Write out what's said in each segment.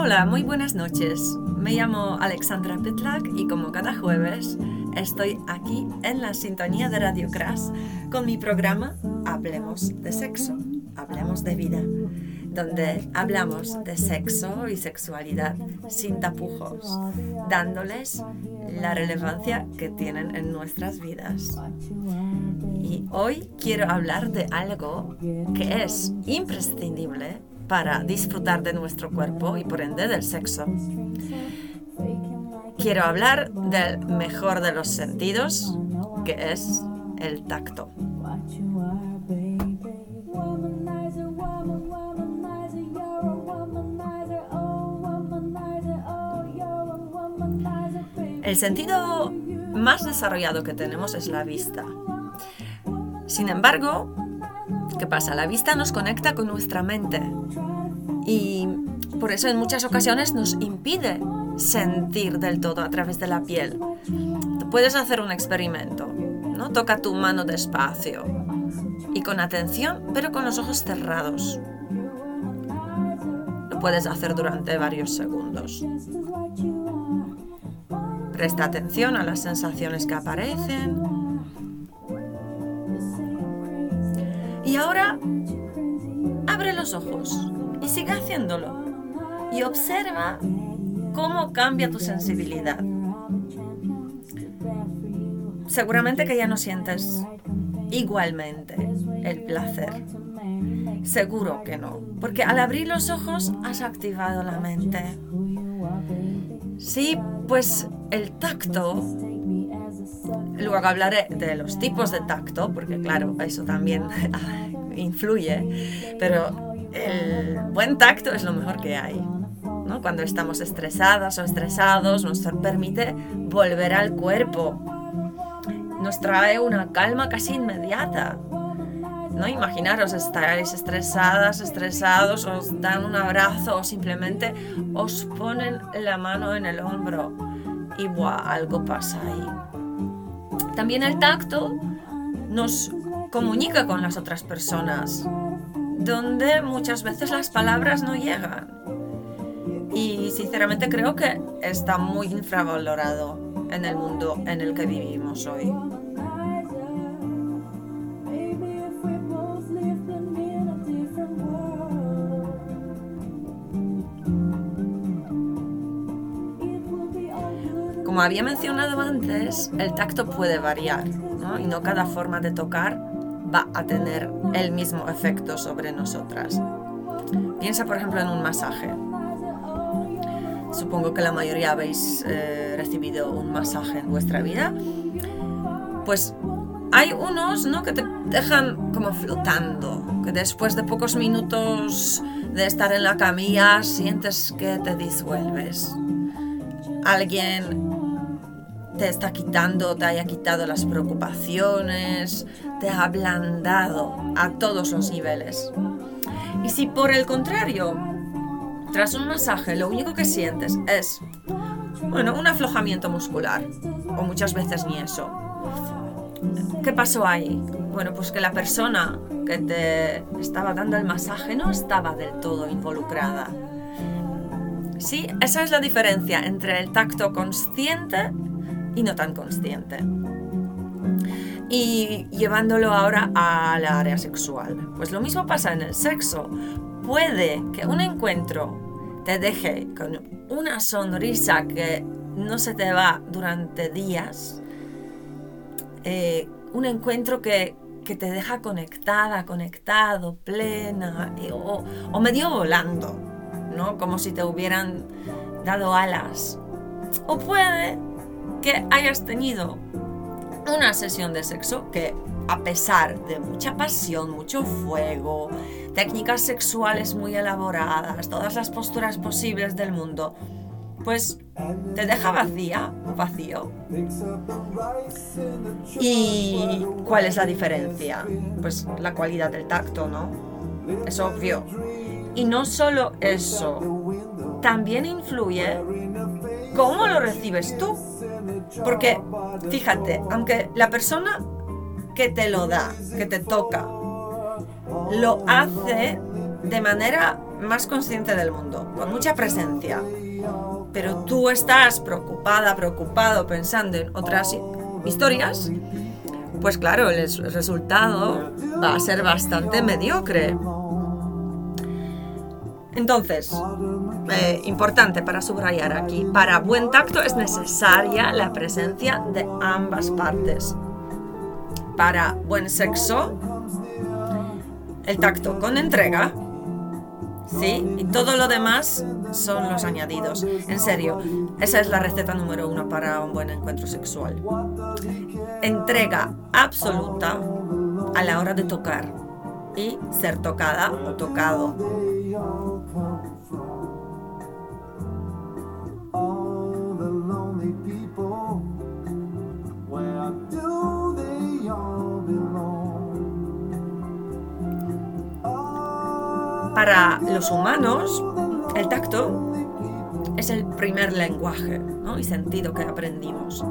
Hola, muy buenas noches. Me llamo Alexandra Pitlak y como cada jueves estoy aquí en la sintonía de Radio Cras con mi programa Hablemos de Sexo, Hablemos de Vida, donde hablamos de sexo y sexualidad sin tapujos, dándoles la relevancia que tienen en nuestras vidas. Y hoy quiero hablar de algo que es imprescindible para disfrutar de nuestro cuerpo y por ende del sexo. Quiero hablar del mejor de los sentidos, que es el tacto. El sentido más desarrollado que tenemos es la vista. Sin embargo, ¿qué pasa? La vista nos conecta con nuestra mente y por eso en muchas ocasiones nos impide sentir del todo a través de la piel. Tú puedes hacer un experimento, ¿no? Toca tu mano despacio y con atención, pero con los ojos cerrados. Lo puedes hacer durante varios segundos. Presta atención a las sensaciones que aparecen. Y ahora, abre los ojos y sigue haciéndolo. Y observa cómo cambia tu sensibilidad. Seguramente que ya no sientes igualmente el placer. Seguro que no, porque al abrir los ojos has activado la mente. Sí, pues el tacto. Luego hablaré de los tipos de tacto, porque claro, eso también influye, pero el buen tacto es lo mejor que hay, ¿no? Cuando estamos estresadas o estresados, nos permite volver al cuerpo, nos trae una calma casi inmediata, ¿no? Imaginaros, estáis estresadas, estresados, os dan un abrazo o simplemente os ponen la mano en el hombro y ¡buah!, algo pasa ahí. También el tacto nos comunica con las otras personas, donde muchas veces las palabras no llegan. Y sinceramente creo que está muy infravalorado en el mundo en el que vivimos hoy. Como había mencionado antes, el tacto puede variar, ¿no? Y no cada forma de tocar va a tener el mismo efecto sobre nosotras. Piensa, por ejemplo, en un masaje. Supongo que la mayoría habéis recibido un masaje en vuestra vida. Pues hay unos, ¿no?, que te dejan como flotando, que después de pocos minutos de estar en la camilla sientes que te disuelves. Alguien te está quitando, te haya quitado las preocupaciones, te ha ablandado a todos los niveles. Y si por el contrario, tras un masaje, lo único que sientes es, un aflojamiento muscular, o muchas veces ni eso. ¿Qué pasó ahí? Bueno, pues que la persona que te estaba dando el masaje no estaba del todo involucrada. Sí, esa es la diferencia entre el tacto consciente y no tan consciente. Y llevándolo ahora al área sexual, pues lo mismo pasa en el sexo. Puede que un encuentro te deje con una sonrisa que no se te va durante días, un encuentro que te deja conectada, conectado, plena, o medio volando, ¿no? Como si te hubieran dado alas. O puede que hayas tenido una sesión de sexo que, a pesar de mucha pasión, mucho fuego, técnicas sexuales muy elaboradas, todas las posturas posibles del mundo, pues te deja vacía o vacío. ¿Y cuál es la diferencia? Pues la cualidad del tacto, ¿no? Es obvio. Y no solo eso, también influye cómo lo recibes tú. Porque, fíjate, aunque la persona que te lo da, que te toca, lo hace de manera más consciente del mundo, con mucha presencia, pero tú estás preocupado pensando en otras historias, pues claro, el resultado va a ser bastante mediocre. Entonces, importante para subrayar aquí, para buen tacto es necesaria la presencia de ambas partes. Para buen sexo, el tacto con entrega, ¿sí? Y todo lo demás son los añadidos. En serio, esa es la receta número 1 para un buen encuentro sexual. Entrega absoluta a la hora de tocar y ser tocada o tocado. Para los humanos, el tacto es el primer lenguaje, ¿no? Y sentido que aprendemos.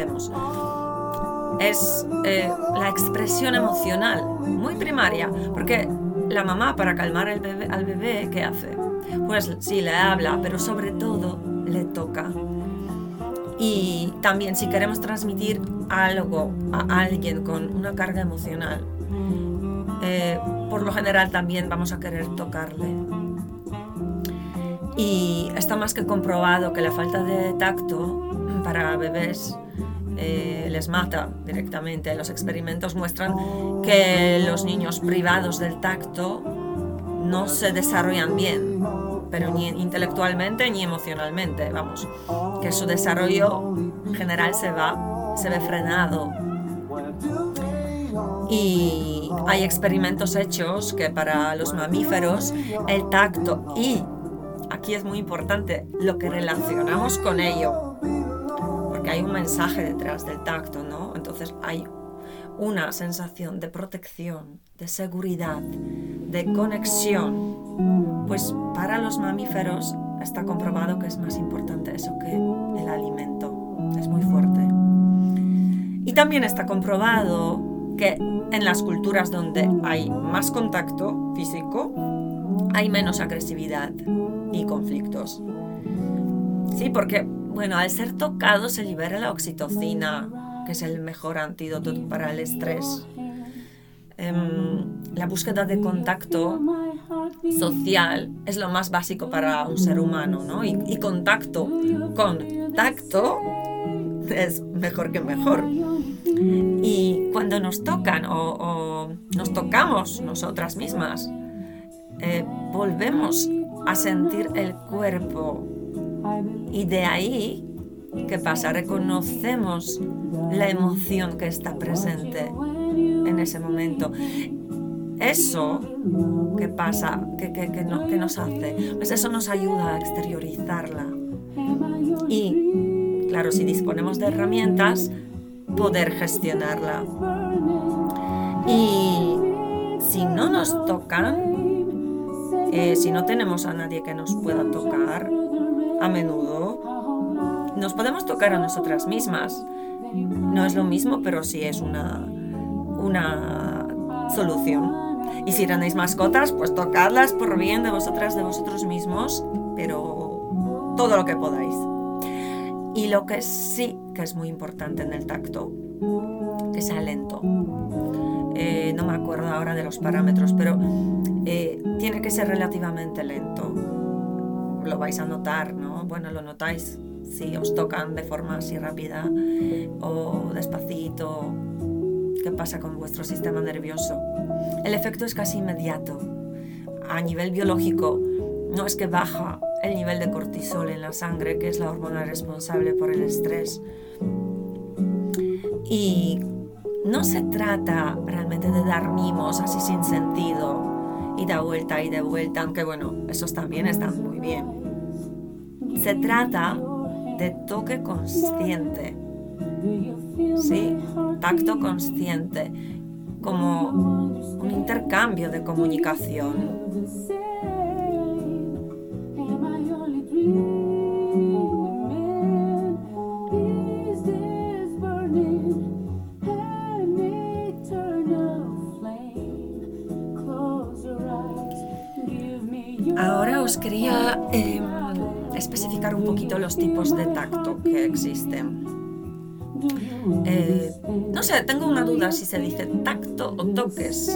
Es la expresión emocional muy primaria, porque la mamá, para calmar al bebé, ¿qué hace? Pues sí, le habla, pero sobre todo le toca. Y también si queremos transmitir algo a alguien con una carga emocional, por lo general también vamos a querer tocarle. Y está más que comprobado que la falta de tacto para bebés les mata directamente. Los experimentos muestran que los niños privados del tacto no se desarrollan bien, pero ni intelectualmente ni emocionalmente, vamos, que su desarrollo general se ve frenado. Y hay experimentos hechos que para los mamíferos el tacto, y aquí es muy importante lo que relacionamos con ello, porque hay un mensaje detrás del tacto, ¿no? Entonces hay una sensación de protección, de seguridad, de conexión. Pues para los mamíferos está comprobado que es más importante eso que el alimento. Es muy fuerte. Y también está comprobado que en las culturas donde hay más contacto físico, hay menos agresividad y conflictos. Sí, porque, bueno, al ser tocado se libera la oxitocina, que es el mejor antídoto para el estrés. La búsqueda de contacto social es lo más básico para un ser humano, ¿no? Y contacto con tacto es mejor que mejor. Y cuando nos tocan o nos tocamos nosotras mismas, volvemos a sentir el cuerpo. Y de ahí, ¿qué pasa? Reconocemos la emoción que está presente en ese momento. Eso, ¿qué pasa? ¿Qué nos hace? Pues eso nos ayuda a exteriorizarla. Y, claro, si disponemos de herramientas, poder gestionarla. Y si no nos tocan, si no tenemos a nadie que nos pueda tocar, a menudo nos podemos tocar a nosotras mismas. No es lo mismo, pero sí es una solución. Y si tenéis mascotas, pues tocadlas por bien de vosotras, de vosotros mismos, pero todo lo que podáis. Y lo que sí que es muy importante en el tacto, que sea lento. No me acuerdo ahora de los parámetros, pero tiene que ser relativamente lento. Lo vais a notar, ¿no? Bueno, lo notáis si os tocan de forma así rápida o despacito. ¿Qué pasa con vuestro sistema nervioso? El efecto es casi inmediato. A nivel biológico, no es que baja el nivel de cortisol en la sangre, que es la hormona responsable por el estrés. Y no se trata realmente de dar mimos así sin sentido y de vuelta, aunque bueno, esos también están muy bien. Se trata de toque consciente, ¿sí? Tacto consciente, como un intercambio de comunicación. Ahora os quería especificar un poquito los tipos de tacto que existen. No sé, tengo una duda si se dice tacto o toques.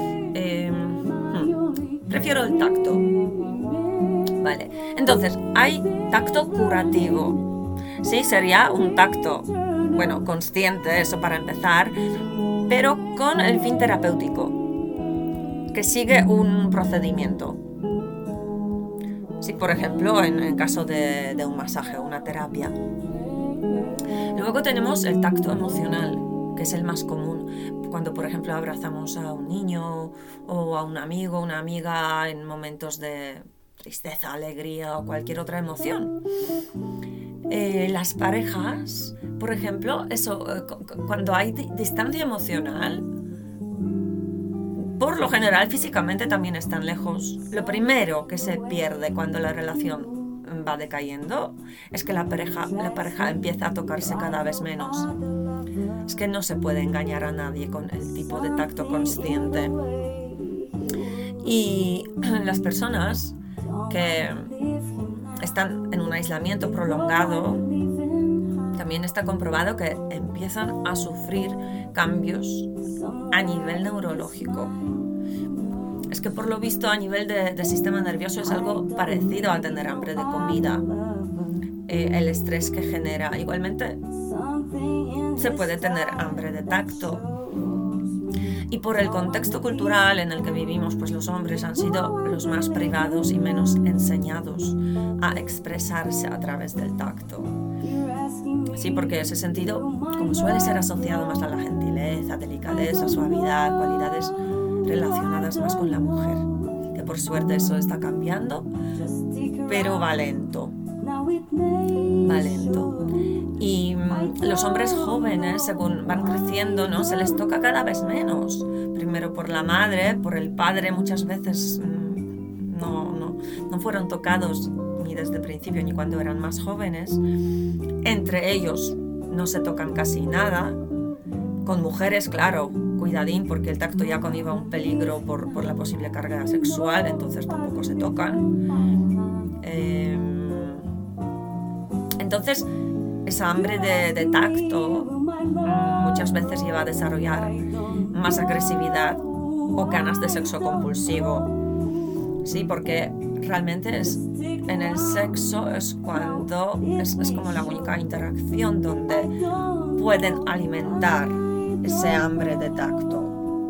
Prefiero el tacto. Vale, entonces hay tacto curativo. Sí, sería un tacto, bueno, consciente, eso para empezar, pero con el fin terapéutico, que sigue un procedimiento. Sí, por ejemplo, en caso de un masaje o una terapia. Luego tenemos el tacto emocional, que es el más común. Cuando, por ejemplo, abrazamos a un niño o a un amigo, una amiga en momentos de tristeza, alegría o cualquier otra emoción. Las parejas, por ejemplo, cuando hay distancia emocional, por lo general físicamente también están lejos. Lo primero que se pierde cuando la relación va decayendo es que la pareja empieza a tocarse cada vez menos. Es que no se puede engañar a nadie con el tipo de tacto consciente. Y las personas que están en un aislamiento prolongado, también está comprobado que empiezan a sufrir cambios a nivel neurológico. Es que por lo visto a nivel de sistema nervioso es algo parecido a tener hambre de comida, el estrés que genera. Igualmente se puede tener hambre de tacto. Y por el contexto cultural en el que vivimos, pues los hombres han sido los más privados y menos enseñados a expresarse a través del tacto. Sí, porque ese sentido, como suele ser asociado más a la gentileza, delicadeza, suavidad, cualidades relacionadas más con la mujer, que por suerte eso está cambiando, pero va lento. Y los hombres jóvenes, según van creciendo, ¿no?, se les toca cada vez menos. Primero por la madre, por el padre, muchas veces no fueron tocados ni desde el principio ni cuando eran más jóvenes. Entre ellos no se tocan casi nada. Con mujeres, claro, cuidadín, porque el tacto ya conlleva un peligro por la posible carga sexual, entonces tampoco se tocan. Entonces, esa hambre de tacto muchas veces lleva a desarrollar más agresividad o ganas de sexo compulsivo. Sí, porque realmente en el sexo es cuando es como la única interacción donde pueden alimentar ese hambre de tacto.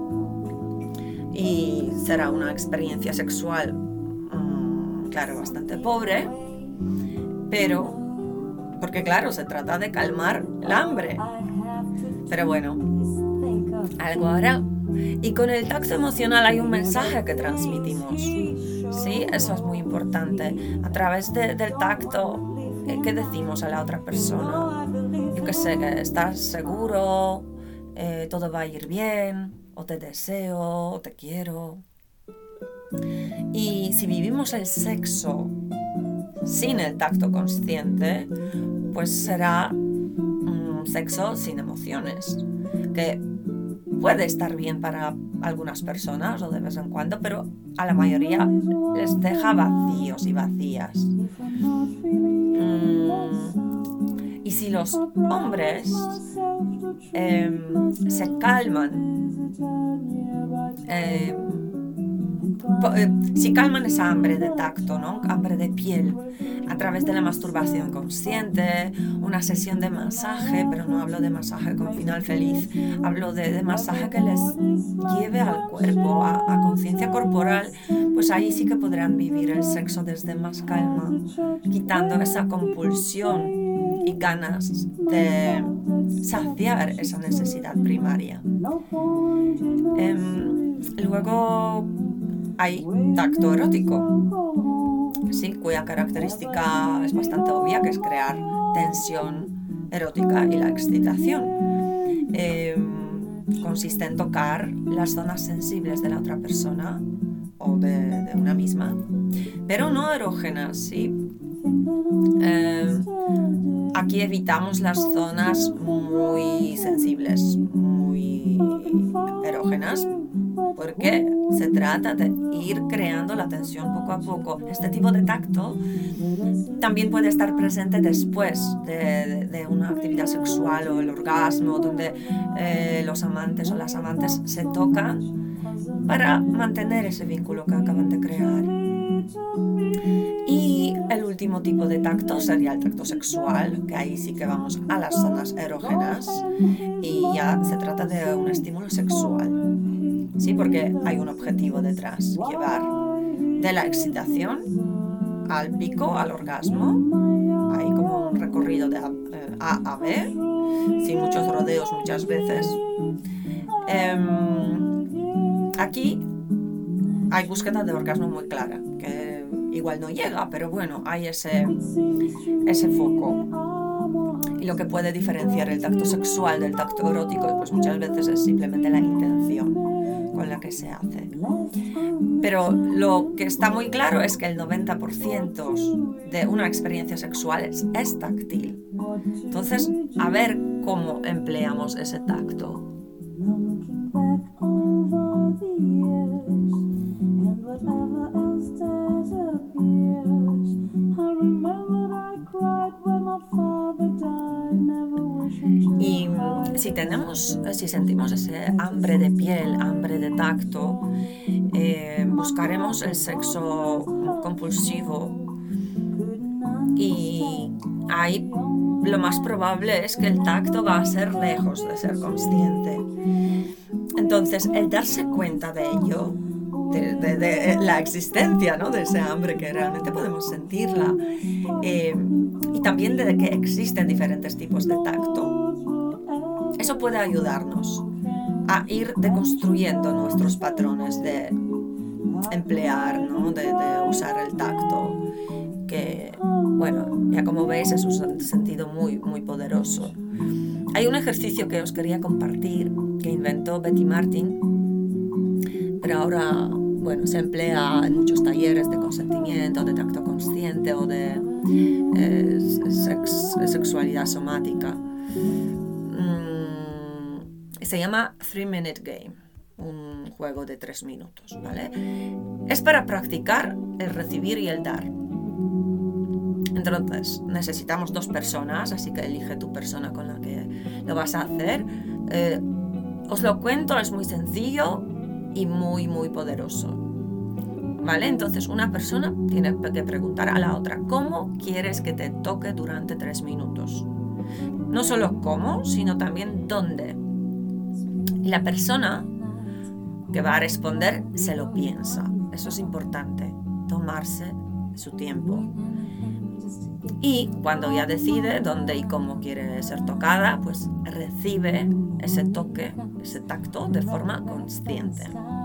Y será una experiencia sexual, claro, bastante pobre, pero porque claro, se trata de calmar el hambre. Pero bueno, algo hará. Y con el tacto emocional hay un mensaje que transmitimos. Sí, eso es muy importante. A través del tacto, ¿qué decimos a la otra persona? Yo qué sé, que estás seguro, todo va a ir bien, o te deseo, o te quiero. Y si vivimos el sexo sin el tacto consciente, pues será un sexo sin emociones, que puede estar bien para algunas personas o de vez en cuando, pero a la mayoría les deja vacíos y vacías. Y si los hombres se calman, si calman esa hambre de tacto, ¿no?, hambre de piel, a través de la masturbación consciente, una sesión de masaje, pero no hablo de masaje con final feliz, hablo de masaje que les lleve al cuerpo, a conciencia corporal, pues ahí sí que podrán vivir el sexo desde más calma, quitando esa compulsión y ganas de saciar esa necesidad primaria. Luego hay tacto erótico, sí, cuya característica es bastante obvia, que es crear tensión erótica y la excitación. Consiste en tocar las zonas sensibles de la otra persona o de una misma, pero no erógenas, ¿sí? Aquí evitamos las zonas muy sensibles, muy erógenas, porque se trata de ir creando la tensión poco a poco. Este tipo de tacto también puede estar presente después de una actividad sexual o el orgasmo, donde los amantes o las amantes se tocan para mantener ese vínculo que acaban de crear. Y el último tipo de tacto sería el tacto sexual, que ahí sí que vamos a las zonas erógenas y ya se trata de un estímulo sexual, ¿sí? Porque hay un objetivo detrás, llevar de la excitación al pico, al orgasmo. Hay como un recorrido de A a B, sin muchos rodeos muchas veces. Aquí hay búsqueda de orgasmo muy clara, que igual no llega, pero bueno, hay ese foco. Y lo que puede diferenciar el tacto sexual del tacto erótico, pues muchas veces es simplemente la intención con la que se hace. Pero lo que está muy claro es que el 90% de una experiencia sexual es táctil. Entonces, a ver cómo empleamos ese tacto. Y si sentimos ese hambre de piel, hambre de tacto, buscaremos el sexo compulsivo y ahí lo más probable es que el tacto va a ser lejos de ser consciente. Entonces, el darse cuenta de ello, de la existencia, ¿no?, de ese hambre que realmente podemos sentirla, y también de que existen diferentes tipos de tacto, eso puede ayudarnos a ir deconstruyendo nuestros patrones de emplear, ¿no?, de usar el tacto, que, bueno, ya como veis es un sentido muy, muy poderoso. Hay un ejercicio que os quería compartir que inventó Betty Martin, pero ahora, bueno, se emplea en muchos talleres de consentimiento, de tacto consciente o de sexualidad somática. Se llama 3-Minute Game, un juego de 3 minutos, ¿vale? Es para practicar el recibir y el dar. Entonces, necesitamos 2 personas, así que elige tu persona con la que lo vas a hacer. Os lo cuento, es muy sencillo y muy, muy poderoso, ¿vale? Entonces, una persona tiene que preguntar a la otra, ¿cómo quieres que te toque durante 3 minutos? No solo cómo, sino también dónde. Y la persona que va a responder se lo piensa. Eso es importante, tomarse su tiempo. Y cuando ya decide dónde y cómo quiere ser tocada, pues recibe ese toque, ese tacto de forma consciente.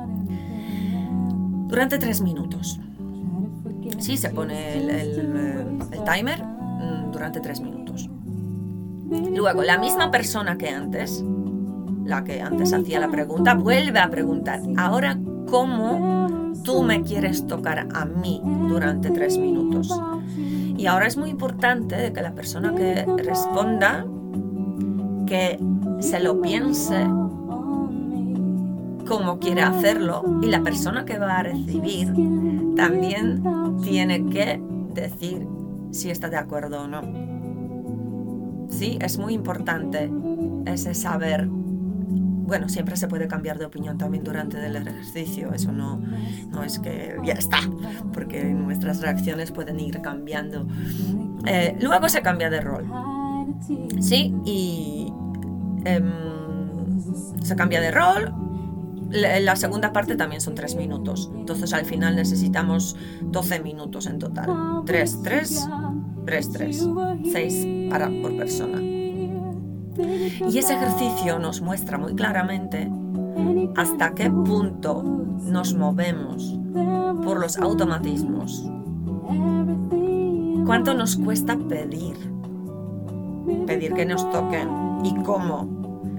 Durante 3 minutos. Sí, se pone el timer durante 3 minutos. Luego, la misma persona que antes, la que antes hacía la pregunta, vuelve a preguntar, ahora, ¿cómo tú me quieres tocar a mí durante 3 minutos? Y ahora es muy importante que la persona que responda, que se lo piense cómo quiere hacerlo, y la persona que va a recibir también tiene que decir si está de acuerdo o no. Sí, es muy importante ese saber. Bueno, siempre se puede cambiar de opinión también durante el ejercicio, eso no es que ya está, porque nuestras reacciones pueden ir cambiando. Luego se cambia de rol, ¿sí? Y se cambia de rol. La segunda parte también son 3 minutos, entonces al final necesitamos 12 minutos en total. 3, 3, 3, 3, 6 por persona. Y ese ejercicio nos muestra muy claramente hasta qué punto nos movemos por los automatismos. ¿Cuánto nos cuesta pedir que nos toquen y cómo?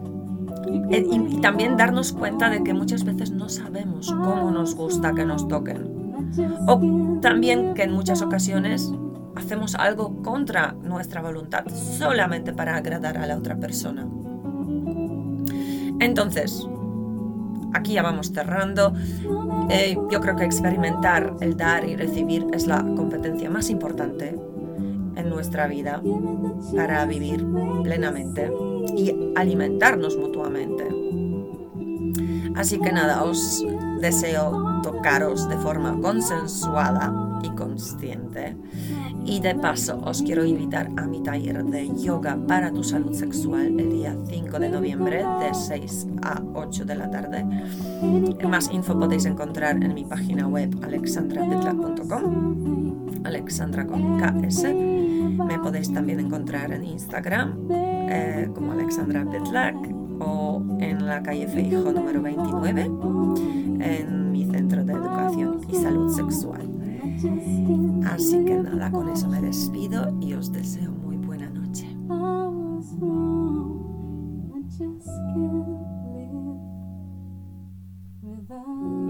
Y también darnos cuenta de que muchas veces no sabemos cómo nos gusta que nos toquen. O también que en muchas ocasiones hacemos algo contra nuestra voluntad, solamente para agradar a la otra persona. Entonces, aquí ya vamos cerrando. Yo creo que experimentar el dar y recibir es la competencia más importante en nuestra vida para vivir plenamente y alimentarnos mutuamente. Así que nada, os deseo tocaros de forma consensuada y consciente. Y de paso os quiero invitar a mi taller de yoga para tu salud sexual el día 5 de noviembre de 6 a 8 de la tarde. Más info podéis encontrar en mi página web alexandrapitlack.com, Alexandra con KS. Me podéis también encontrar en Instagram como Alexandra Pitlack o en la calle Feijóo número 29 en mi centro de educación y salud sexual. Así que nada, con eso me despido y os deseo muy buena noche. I just can't live without